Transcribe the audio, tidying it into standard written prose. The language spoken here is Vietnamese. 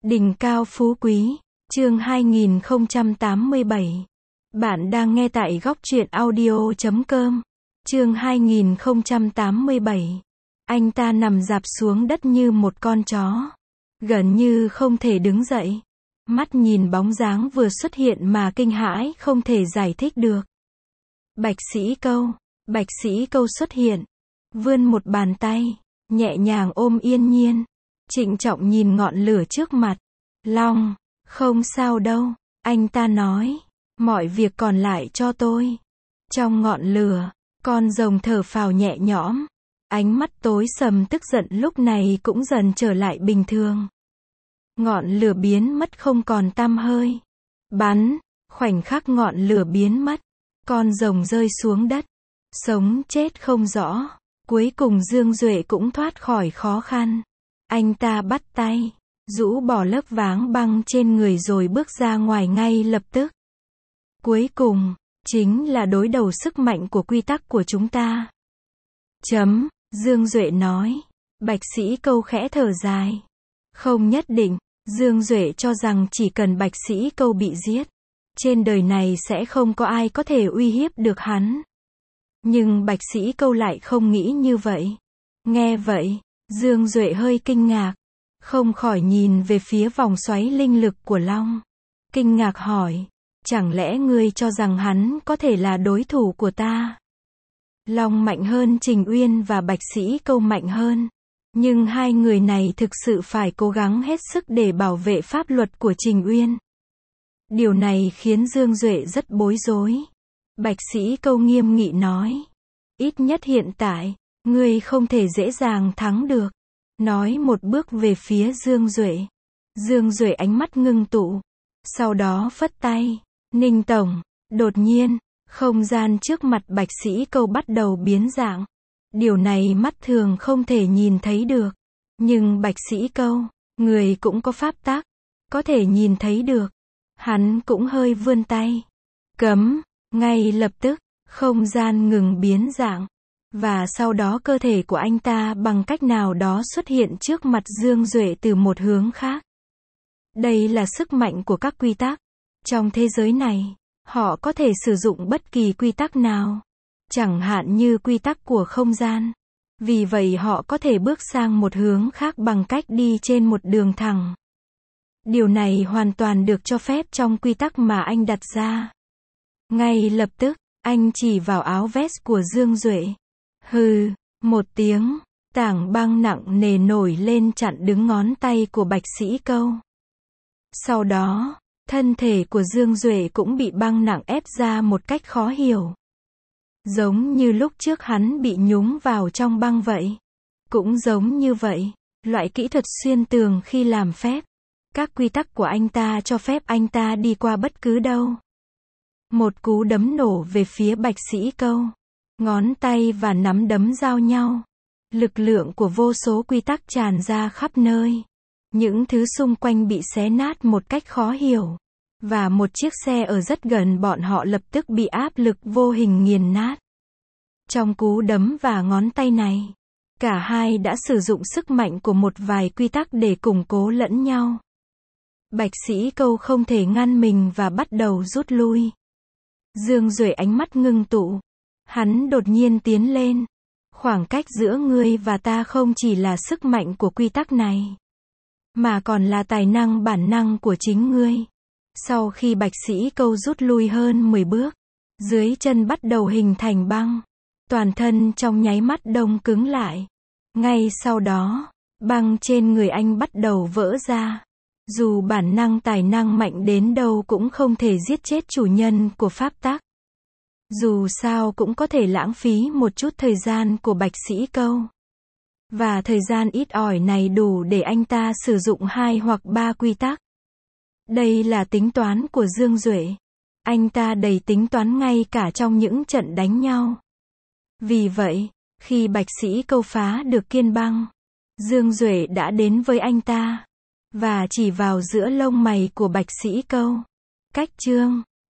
Đỉnh cao phú quý, chương 2087. Bạn đang nghe tại góc truyện audio.com. Chương 2087. Anh ta nằm rạp xuống đất như một con chó, gần như không thể đứng dậy. Mắt nhìn bóng dáng vừa xuất hiện mà kinh hãi không thể giải thích được. Bạch Sĩ Câu xuất hiện, vươn một bàn tay, nhẹ nhàng ôm Yên Nhiên, trịnh trọng nhìn ngọn lửa trước mặt. Long, không sao đâu, anh ta nói, mọi việc còn lại cho tôi. Trong ngọn lửa, con rồng thở phào nhẹ nhõm, ánh mắt tối sầm tức giận lúc này cũng dần trở lại bình thường. Ngọn lửa biến mất không còn tăm hơi. Bắn, khoảnh khắc ngọn lửa biến mất, con rồng rơi xuống đất, sống chết không rõ. Cuối cùng Dương Duệ cũng thoát khỏi khó khăn. Anh ta bắt tay, rũ bỏ lớp váng băng trên người rồi bước ra ngoài ngay lập tức. Cuối cùng, chính là đối đầu sức mạnh của quy tắc của chúng ta. Dương Duệ nói. Bạch Sĩ Câu khẽ thở dài. Không nhất định, Dương Duệ cho rằng chỉ cần Bạch Sĩ Câu bị giết, trên đời này sẽ không có ai có thể uy hiếp được hắn. Nhưng Bạch Sĩ Câu lại không nghĩ như vậy. Nghe vậy, Dương Duệ hơi kinh ngạc, không khỏi nhìn về phía vòng xoáy linh lực của Long. Kinh ngạc hỏi, chẳng lẽ ngươi cho rằng hắn có thể là đối thủ của ta? Long mạnh hơn Trình Uyên và Bạch Sĩ Câu mạnh hơn. Nhưng hai người này thực sự phải cố gắng hết sức để bảo vệ pháp luật của Trình Uyên. Điều này khiến Dương Duệ rất bối rối. Bạch Sĩ Câu nghiêm nghị nói, ít nhất hiện tại, ngươi không thể dễ dàng thắng được. Nói một bước về phía Dương Duệ. Dương Duệ ánh mắt ngưng tụ, sau đó phất tay. Ninh tổng. Đột nhiên, không gian trước mặt Bạch Sĩ Câu bắt đầu biến dạng. Điều này mắt thường không thể nhìn thấy được. Nhưng Bạch Sĩ Câu, người cũng có pháp tắc, có thể nhìn thấy được. Hắn cũng hơi vươn tay. Cấm. Ngay lập tức, không gian ngừng biến dạng. Và sau đó cơ thể của anh ta bằng cách nào đó xuất hiện trước mặt Dương Duệ từ một hướng khác. Đây là sức mạnh của các quy tắc. Trong thế giới này, họ có thể sử dụng bất kỳ quy tắc nào. Chẳng hạn như quy tắc của không gian. Vì vậy họ có thể bước sang một hướng khác bằng cách đi trên một đường thẳng. Điều này hoàn toàn được cho phép trong quy tắc mà anh đặt ra. Ngay lập tức, anh chỉ vào áo vest của Dương Duệ. Hừ, một tiếng, tảng băng nặng nề nổi lên chặn đứng ngón tay của Bạch Sĩ Câu. Sau đó, thân thể của Dương Duệ cũng bị băng nặng ép ra một cách khó hiểu. Giống như lúc trước hắn bị nhúng vào trong băng vậy. Cũng giống như vậy, loại kỹ thuật xuyên tường khi làm phép. Các quy tắc của anh ta cho phép anh ta đi qua bất cứ đâu. Một cú đấm nổ về phía Bạch Sĩ Câu. Ngón tay và nắm đấm giao nhau. Lực lượng của vô số quy tắc tràn ra khắp nơi. Những thứ xung quanh bị xé nát một cách khó hiểu. Và một chiếc xe ở rất gần bọn họ lập tức bị áp lực vô hình nghiền nát. Trong cú đấm và ngón tay này, cả hai đã sử dụng sức mạnh của một vài quy tắc để củng cố lẫn nhau. Bạch Sĩ Câu không thể ngăn mình và bắt đầu rút lui. Dương Duệ ánh mắt ngưng tụ. Hắn đột nhiên tiến lên. Khoảng cách giữa ngươi và ta không chỉ là sức mạnh của quy tắc này, mà còn là tài năng bản năng của chính ngươi. Sau khi Bạch Sĩ Câu rút lui hơn 10 bước, dưới chân bắt đầu hình thành băng. Toàn thân trong nháy mắt đông cứng lại. Ngay sau đó, băng trên người anh bắt đầu vỡ ra. Dù bản năng tài năng mạnh đến đâu cũng không thể giết chết chủ nhân của pháp tắc. Dù sao cũng có thể lãng phí một chút thời gian của Bạch Sĩ Câu. Và thời gian ít ỏi này đủ để anh ta sử dụng 2 hoặc 3 quy tắc. Đây là tính toán của Dương Duệ. Anh ta đầy tính toán ngay cả trong những trận đánh nhau. Vì vậy, khi Bạch Sĩ Câu phá được kiên băng, Dương Duệ đã đến với anh ta. Và chỉ vào giữa lông mày của Bạch Sĩ Câu. Cách chương